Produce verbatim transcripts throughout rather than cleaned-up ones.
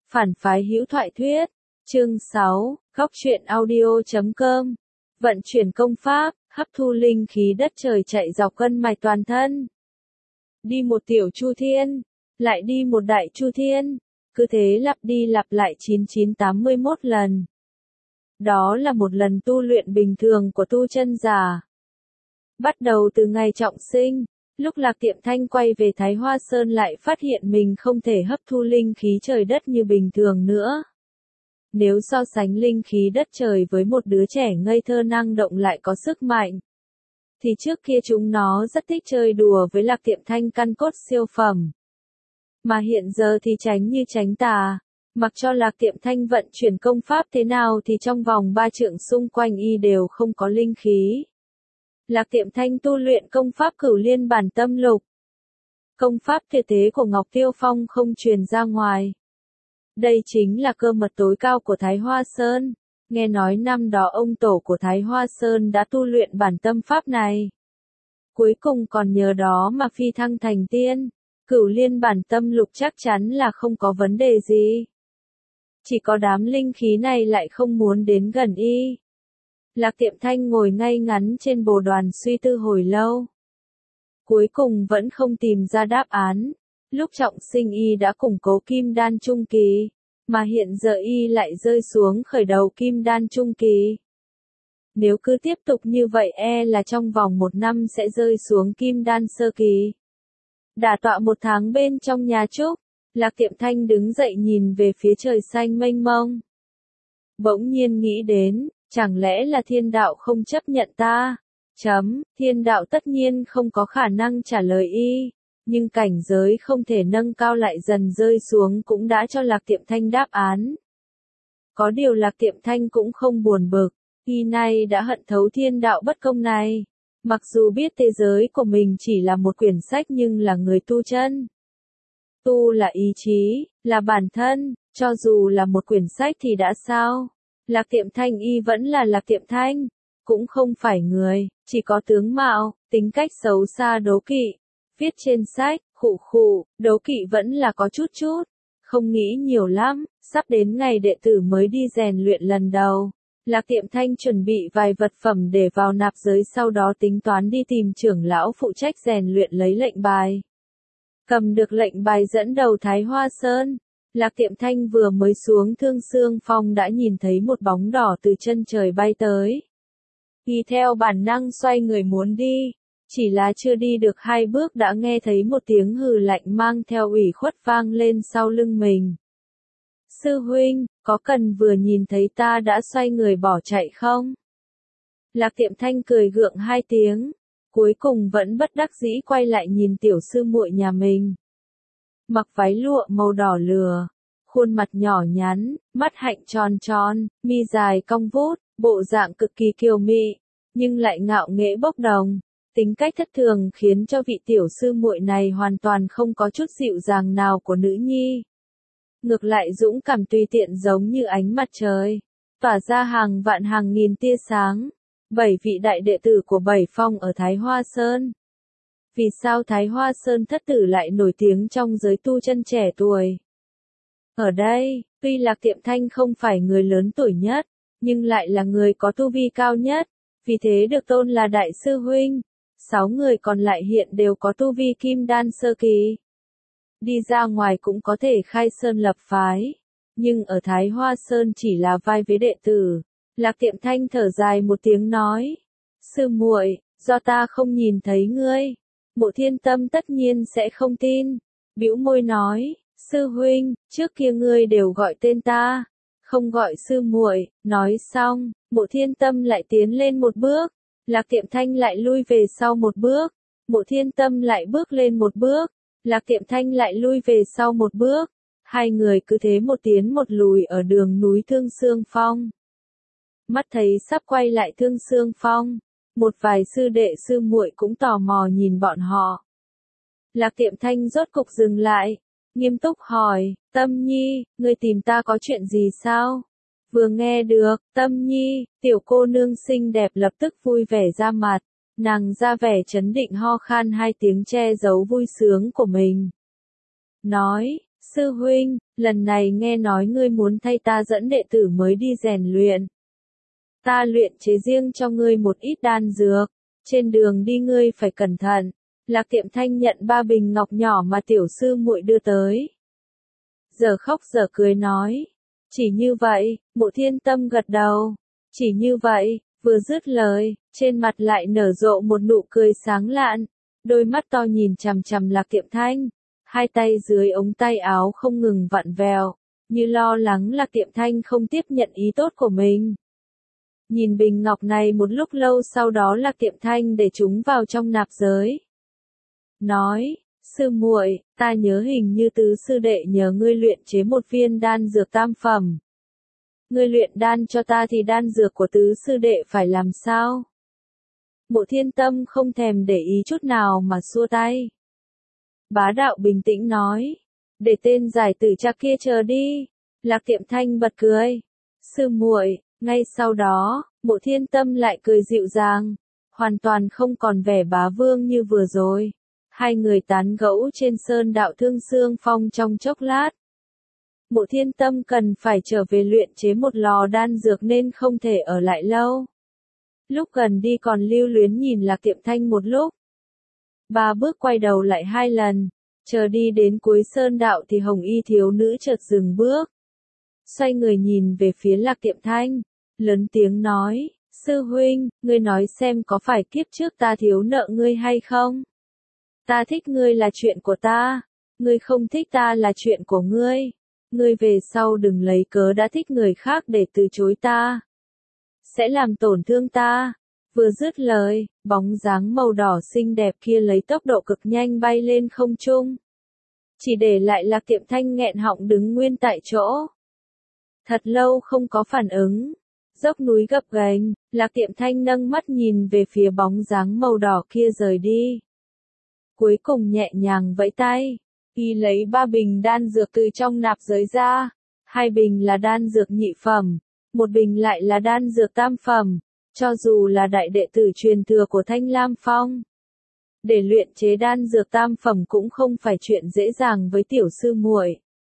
Phản phái hữu thoại thuyết. Chương sáu, góc truyện audio chấm com. Vận chuyển công pháp, hấp thu linh khí đất trời chạy dọc gân mạch toàn thân. Đi một tiểu chu thiên, lại đi một đại chu thiên, cứ thế lặp đi lặp lại chín chín tám mươi mốt lần. Đó là một lần tu luyện bình thường của tu chân giả. Bắt đầu từ ngày trọng sinh, lúc Lạc Tiệm Thanh quay về Thái Hoa Sơn lại phát hiện mình không thể hấp thu linh khí trời đất như bình thường nữa. Nếu so sánh linh khí đất trời với một đứa trẻ ngây thơ năng động lại có sức mạnh, thì trước kia chúng nó rất thích chơi đùa với Lạc Tiệm Thanh căn cốt siêu phẩm. Mà hiện giờ thì tránh như tránh tà, mặc cho Lạc Tiệm Thanh vận chuyển công pháp thế nào thì trong vòng ba trượng xung quanh y đều không có linh khí. Lạc Tiệm Thanh tu luyện công pháp Cửu Liên Bản Tâm Lục. Công pháp tuyệt thế của Ngọc Tiêu Phong không truyền ra ngoài. Đây chính là cơ mật tối cao của Thái Hoa Sơn. Nghe nói năm đó ông tổ của Thái Hoa Sơn đã tu luyện bản tâm pháp này. Cuối cùng còn nhờ đó mà phi thăng thành tiên. Cửu Liên Bản Tâm Lục chắc chắn là không có vấn đề gì. Chỉ có đám linh khí này lại không muốn đến gần y. Lạc Tiệm Thanh ngồi ngay ngắn trên bồ đoàn suy tư hồi lâu. Cuối cùng vẫn không tìm ra đáp án. Lúc trọng sinh y đã củng cố kim đan trung kỳ, mà hiện giờ y lại rơi xuống khởi đầu kim đan trung kỳ. Nếu cứ tiếp tục như vậy e là trong vòng một năm sẽ rơi xuống kim đan sơ kỳ. Đả tọa một tháng bên trong nhà trúc, Lạc Tiệm Thanh đứng dậy nhìn về phía trời xanh mênh mông. Bỗng nhiên nghĩ đến, chẳng lẽ là thiên đạo không chấp nhận ta? Chấm, thiên đạo tất nhiên không có khả năng trả lời y. Nhưng cảnh giới không thể nâng cao lại dần rơi xuống cũng đã cho Lạc Tiệm Thanh đáp án. Có điều Lạc Tiệm Thanh cũng không buồn bực, y nay đã hận thấu thiên đạo bất công này. Mặc dù biết thế giới của mình chỉ là một quyển sách nhưng là người tu chân. Tu là ý chí, là bản thân, cho dù là một quyển sách thì đã sao? Lạc Tiệm Thanh y vẫn là Lạc Tiệm Thanh, cũng không phải người, chỉ có tướng mạo, tính cách xấu xa đố kỵ. Viết trên sách, khụ khụ, đố kỵ vẫn là có chút chút, không nghĩ nhiều lắm, sắp đến ngày đệ tử mới đi rèn luyện lần đầu. Lạc Tiệm Thanh chuẩn bị vài vật phẩm để vào nạp giới, sau đó tính toán đi tìm trưởng lão phụ trách rèn luyện lấy lệnh bài. Cầm được lệnh bài dẫn đầu Thái Hoa Sơn, Lạc Tiệm Thanh vừa mới xuống Thương Xương Phong đã nhìn thấy một bóng đỏ từ chân trời bay tới. Y theo bản năng xoay người muốn đi. Chỉ là chưa đi được hai bước đã nghe thấy một tiếng hừ lạnh mang theo ủy khuất vang lên sau lưng mình. Sư huynh, có cần vừa nhìn thấy ta đã xoay người bỏ chạy không? Lạc Tiệm Thanh cười gượng hai tiếng, cuối cùng vẫn bất đắc dĩ quay lại nhìn tiểu sư muội nhà mình. Mặc váy lụa màu đỏ lửa, khuôn mặt nhỏ nhắn, mắt hạnh tròn tròn, mi dài cong vút, bộ dạng cực kỳ kiều mị, nhưng lại ngạo nghễ bốc đồng. Tính cách thất thường khiến cho vị tiểu sư muội này hoàn toàn không có chút dịu dàng nào của nữ nhi. Ngược lại dũng cảm tùy tiện giống như ánh mặt trời, tỏa ra hàng vạn hàng nghìn tia sáng. Bảy vị đại đệ tử của Bảy Phong ở Thái Hoa Sơn. Vì sao Thái Hoa Sơn thất tử lại nổi tiếng trong giới tu chân trẻ tuổi? Ở đây, tuy Lạc Tiệm Thanh không phải người lớn tuổi nhất, nhưng lại là người có tu vi cao nhất, vì thế được tôn là đại sư huynh. Sáu người còn lại hiện đều có tu vi kim đan sơ kỳ. Đi ra ngoài cũng có thể khai sơn lập phái. Nhưng ở Thái Hoa Sơn chỉ là vai vế đệ tử. Lạc Tiệm Thanh thở dài một tiếng nói. Sư muội, do ta không nhìn thấy ngươi. Mộ Thiên Tâm tất nhiên sẽ không tin. Bĩu môi nói, sư huynh, trước kia ngươi đều gọi tên ta. Không gọi sư muội. Nói xong, Mộ Thiên Tâm lại tiến lên một bước. Lạc Tiệm Thanh lại lui về sau một bước, Mộ Thiên Tâm lại bước lên một bước, Lạc Tiệm Thanh lại lui về sau một bước, hai người cứ thế một tiến một lùi ở đường núi Thương Xương Phong. Mắt thấy sắp quay lại Thương Xương Phong, một vài sư đệ sư muội cũng tò mò nhìn bọn họ. Lạc Tiệm Thanh rốt cục dừng lại, nghiêm túc hỏi, Tâm Nhi, ngươi tìm ta có chuyện gì sao? Vừa nghe được, Tâm Nhi, tiểu cô nương xinh đẹp lập tức vui vẻ ra mặt, nàng ra vẻ trấn định ho khan hai tiếng che giấu vui sướng của mình. Nói, Sư huynh, lần này nghe nói ngươi muốn thay ta dẫn đệ tử mới đi rèn luyện. Ta luyện chế riêng cho ngươi một ít đan dược, trên đường đi ngươi phải cẩn thận. Lạc Tiệm Thanh nhận ba bình ngọc nhỏ mà tiểu sư muội đưa tới. Giờ khóc giờ cười nói, chỉ như vậy, Mộ Thiên Tâm gật đầu, chỉ như vậy, vừa dứt lời, trên mặt lại nở rộ một nụ cười sáng lạn, đôi mắt to nhìn chằm chằm Lạc Tiệm Thanh, hai tay dưới ống tay áo không ngừng vặn vẹo, như lo lắng Lạc Tiệm Thanh không tiếp nhận ý tốt của mình. Nhìn bình ngọc này một lúc lâu sau đó Lạc Tiệm Thanh để chúng vào trong nạp giới. Nói, sư muội, ta nhớ hình như tứ sư đệ nhờ ngươi luyện chế một viên đan dược tam phẩm. Ngươi luyện đan cho ta thì đan dược của tứ sư đệ phải làm sao? Mộ Thiên Tâm không thèm để ý chút nào mà xua tay. Bá đạo bình tĩnh nói, để tên giải tử cha kia chờ đi. Lạc Tiệm Thanh bật cười. Sư muội, ngay sau đó, Mộ Thiên Tâm lại cười dịu dàng, hoàn toàn không còn vẻ bá vương như vừa rồi. Hai người tán gẫu trên sơn đạo Thương Xương Phong trong chốc lát. Mộ Thiên Tâm cần phải trở về luyện chế một lò đan dược nên không thể ở lại lâu. Lúc gần đi còn lưu luyến nhìn Lạc Tiệm Thanh một lúc. Ba bước quay đầu lại hai lần, chờ đi đến cuối sơn đạo thì hồng y thiếu nữ chợt dừng bước. Xoay người nhìn về phía Lạc Tiệm Thanh, lớn tiếng nói, sư huynh, ngươi nói xem có phải kiếp trước ta thiếu nợ ngươi hay không? Ta thích ngươi là chuyện của ta, ngươi không thích ta là chuyện của ngươi. Ngươi về sau đừng lấy cớ đã thích người khác để từ chối ta. Sẽ làm tổn thương ta. Vừa dứt lời, bóng dáng màu đỏ xinh đẹp kia lấy tốc độ cực nhanh bay lên không trung. Chỉ để lại Lạc Tiệm Thanh nghẹn họng đứng nguyên tại chỗ. Thật lâu không có phản ứng. Dốc núi gập ghềnh, Lạc Tiệm Thanh nâng mắt nhìn về phía bóng dáng màu đỏ kia rời đi. Cuối cùng nhẹ nhàng vẫy tay. Y lấy ba bình đan dược từ trong nạp giới ra, hai bình là đan dược nhị phẩm, một bình lại là đan dược tam phẩm, cho dù là đại đệ tử truyền thừa của Thanh Lam Phong. Để luyện chế đan dược tam phẩm cũng không phải chuyện dễ dàng với tiểu sư muội.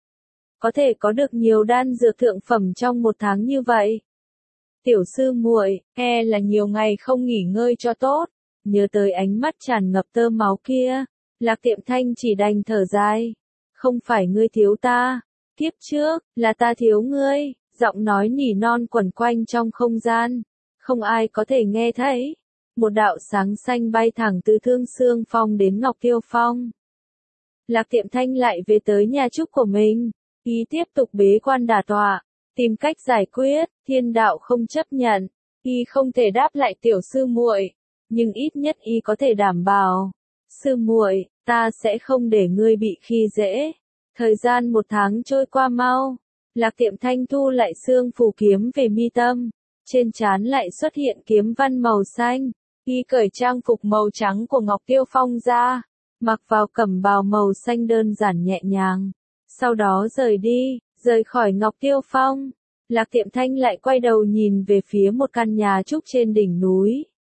Có thể có được nhiều đan dược thượng phẩm trong một tháng như vậy. Tiểu sư muội, e là nhiều ngày không nghỉ ngơi cho tốt, nhớ tới ánh mắt tràn ngập tơ máu kia. Lạc Tiệm Thanh chỉ đành thở dài. Không phải ngươi thiếu ta, kiếp trước, là ta thiếu ngươi, giọng nói nỉ non quẩn quanh trong không gian. Không ai có thể nghe thấy. Một đạo sáng xanh bay thẳng từ Thương Xương Phong đến Ngọc Tiêu Phong. Lạc Tiệm Thanh lại về tới nhà trúc của mình. Y tiếp tục bế quan đả tọa, tìm cách giải quyết, thiên đạo không chấp nhận. Y không thể đáp lại tiểu sư muội, nhưng ít nhất y có thể đảm bảo. Sư muội, ta sẽ không để ngươi bị khi dễ. Thời gian một tháng trôi qua mau. Lạc Tiệm Thanh thu lại xương phù kiếm về mi tâm. Trên trán lại xuất hiện kiếm văn màu xanh. Y cởi trang phục màu trắng của Ngọc Tiêu Phong ra. Mặc vào cẩm bào màu xanh đơn giản nhẹ nhàng. Sau đó rời đi, rời khỏi Ngọc Tiêu Phong. Lạc Tiệm Thanh lại quay đầu nhìn về phía một căn nhà trúc trên đỉnh núi.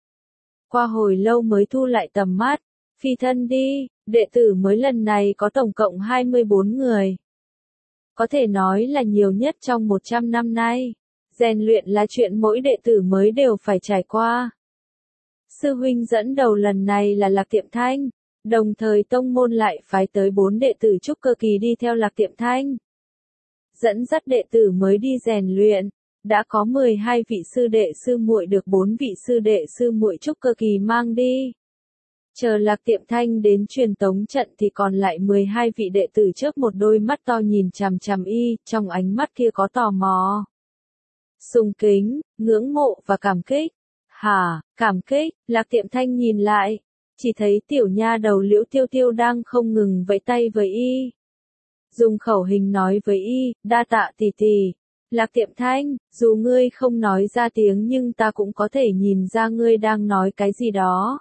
Qua hồi lâu mới thu lại tầm mắt. Phi thân đi, đệ tử mới lần này có tổng cộng hai mươi bốn người. Có thể nói là nhiều nhất trong một trăm năm nay. Rèn luyện là chuyện mỗi đệ tử mới đều phải trải qua. Sư huynh dẫn đầu lần này là Lạc Tiệm Thanh, đồng thời tông môn lại phái tới bốn đệ tử trúc cơ kỳ đi theo Lạc Tiệm Thanh. Dẫn dắt đệ tử mới đi rèn luyện, đã có mười hai vị sư đệ sư muội được bốn vị sư đệ sư muội trúc cơ kỳ mang đi. Chờ Lạc Tiệm Thanh đến truyền tống trận thì còn lại mười hai vị đệ tử chớp một đôi mắt to nhìn chằm chằm y, trong ánh mắt kia có tò mò, sùng kính, ngưỡng mộ và cảm kích. Hả, cảm kích, Lạc Tiệm Thanh nhìn lại, chỉ thấy tiểu nha đầu Liễu Tiêu Tiêu đang không ngừng vẫy tay với y. Dùng khẩu hình nói với y, đa tạ tỷ tỷ. Lạc Tiệm Thanh, dù ngươi không nói ra tiếng nhưng ta cũng có thể nhìn ra ngươi đang nói cái gì đó.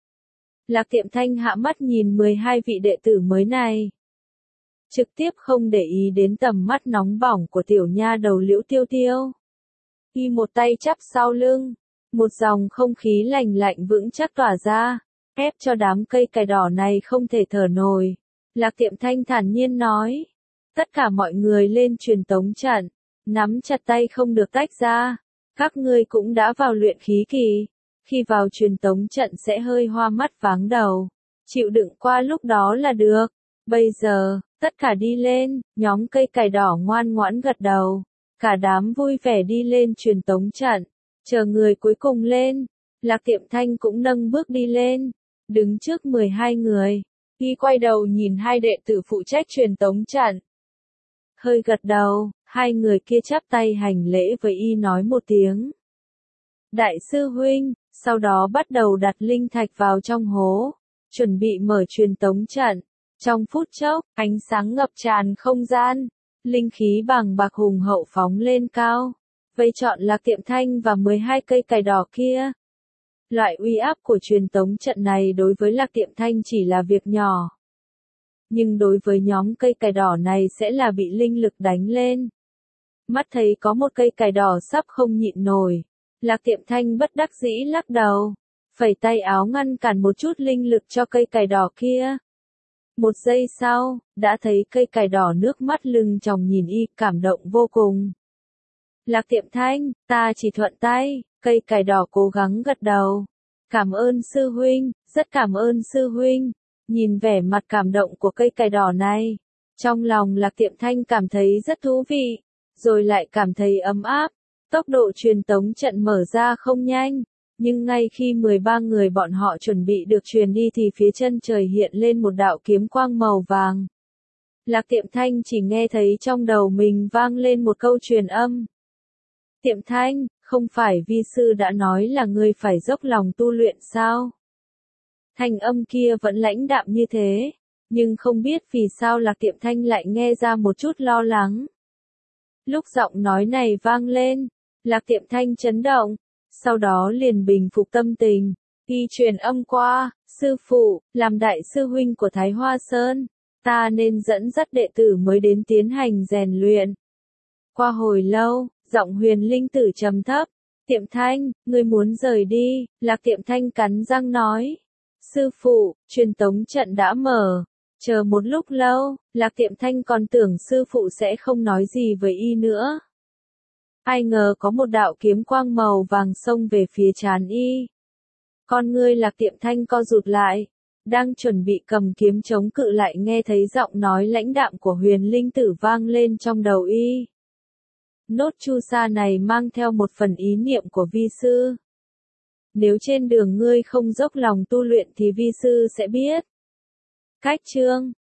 Lạc Tiệm Thanh hạ mắt nhìn mười hai vị đệ tử mới này. Trực tiếp không để ý đến tầm mắt nóng bỏng của tiểu nha đầu Liễu Tiêu Tiêu. Y một tay chắp sau lưng, một dòng không khí lành lạnh vững chắc tỏa ra, ép cho đám cây cải đỏ này không thể thở nổi. Lạc Tiệm Thanh thản nhiên nói, Tất cả mọi người lên truyền tống trận, nắm chặt tay không được tách ra. Các ngươi cũng đã vào luyện khí kỳ, khi vào truyền tống trận sẽ hơi hoa mắt váng đầu, chịu đựng qua lúc đó là được. Bây giờ, tất cả đi lên, nhóm cây cải đỏ ngoan ngoãn gật đầu, cả đám vui vẻ đi lên truyền tống trận, chờ người cuối cùng lên. Lạc Tiệm Thanh cũng nâng bước đi lên, đứng trước mười hai người, y quay đầu nhìn hai đệ tử phụ trách truyền tống trận. Hơi gật đầu, hai người kia chắp tay hành lễ với y nói một tiếng. Đại sư huynh, sau đó bắt đầu đặt linh thạch vào trong hố, chuẩn bị mở truyền tống trận. Trong phút chốc, ánh sáng ngập tràn không gian, linh khí bàng bạc hùng hậu phóng lên cao, vây trọn Lạc Tiệm Thanh và mười hai cây cải đỏ kia. Loại uy áp của truyền tống trận này đối với Lạc Tiệm Thanh chỉ là việc nhỏ. Nhưng đối với nhóm cây cải đỏ này sẽ là bị linh lực đánh lên. Mắt thấy có một cây cải đỏ sắp không nhịn nổi, Lạc Tiệm Thanh bất đắc dĩ lắc đầu, phẩy tay áo ngăn cản một chút linh lực cho cây cải đỏ kia. Một giây sau, đã thấy cây cải đỏ nước mắt lưng tròng nhìn y, cảm động vô cùng. Lạc Tiệm Thanh, ta chỉ thuận tay. Cây cải đỏ cố gắng gật đầu. Cảm ơn sư huynh, rất cảm ơn sư huynh. Nhìn vẻ mặt cảm động của cây cải đỏ này, trong lòng Lạc Tiệm Thanh cảm thấy rất thú vị, rồi lại cảm thấy ấm áp. Tốc độ truyền tống trận mở ra không nhanh, nhưng ngay khi mười ba người bọn họ chuẩn bị được truyền đi thì phía chân trời hiện lên một đạo kiếm quang màu vàng. Lạc Tiệm Thanh chỉ nghe thấy trong đầu mình vang lên một câu truyền âm. Tiệm Thanh, không phải vi sư đã nói là ngươi phải dốc lòng tu luyện sao? Thanh âm kia vẫn lãnh đạm như thế, nhưng không biết vì sao Lạc Tiệm Thanh lại nghe ra một chút lo lắng. Lúc giọng nói này vang lên, Lạc Tiệm Thanh chấn động, sau đó liền bình phục tâm tình, y truyền âm qua, sư phụ, làm đại sư huynh của Thái Hoa Sơn, ta nên dẫn dắt đệ tử mới đến tiến hành rèn luyện. Qua hồi lâu, giọng Huyền Linh Tử trầm thấp, Tiệm Thanh, ngươi muốn rời đi, Lạc Tiệm Thanh cắn răng nói. Sư phụ, truyền tống trận đã mở. Chờ một lúc lâu, Lạc Tiệm Thanh còn tưởng sư phụ sẽ không nói gì với y nữa. Ai ngờ có một đạo kiếm quang màu vàng xông về phía trán y. Con ngươi Lạc Tiệm Thanh co rụt lại, đang chuẩn bị cầm kiếm chống cự lại nghe thấy giọng nói lãnh đạm của Huyền Linh Tử vang lên trong đầu y. Nốt chu sa này mang theo một phần ý niệm của vi sư. Nếu trên đường ngươi không dốc lòng tu luyện thì vi sư sẽ biết. Cách chương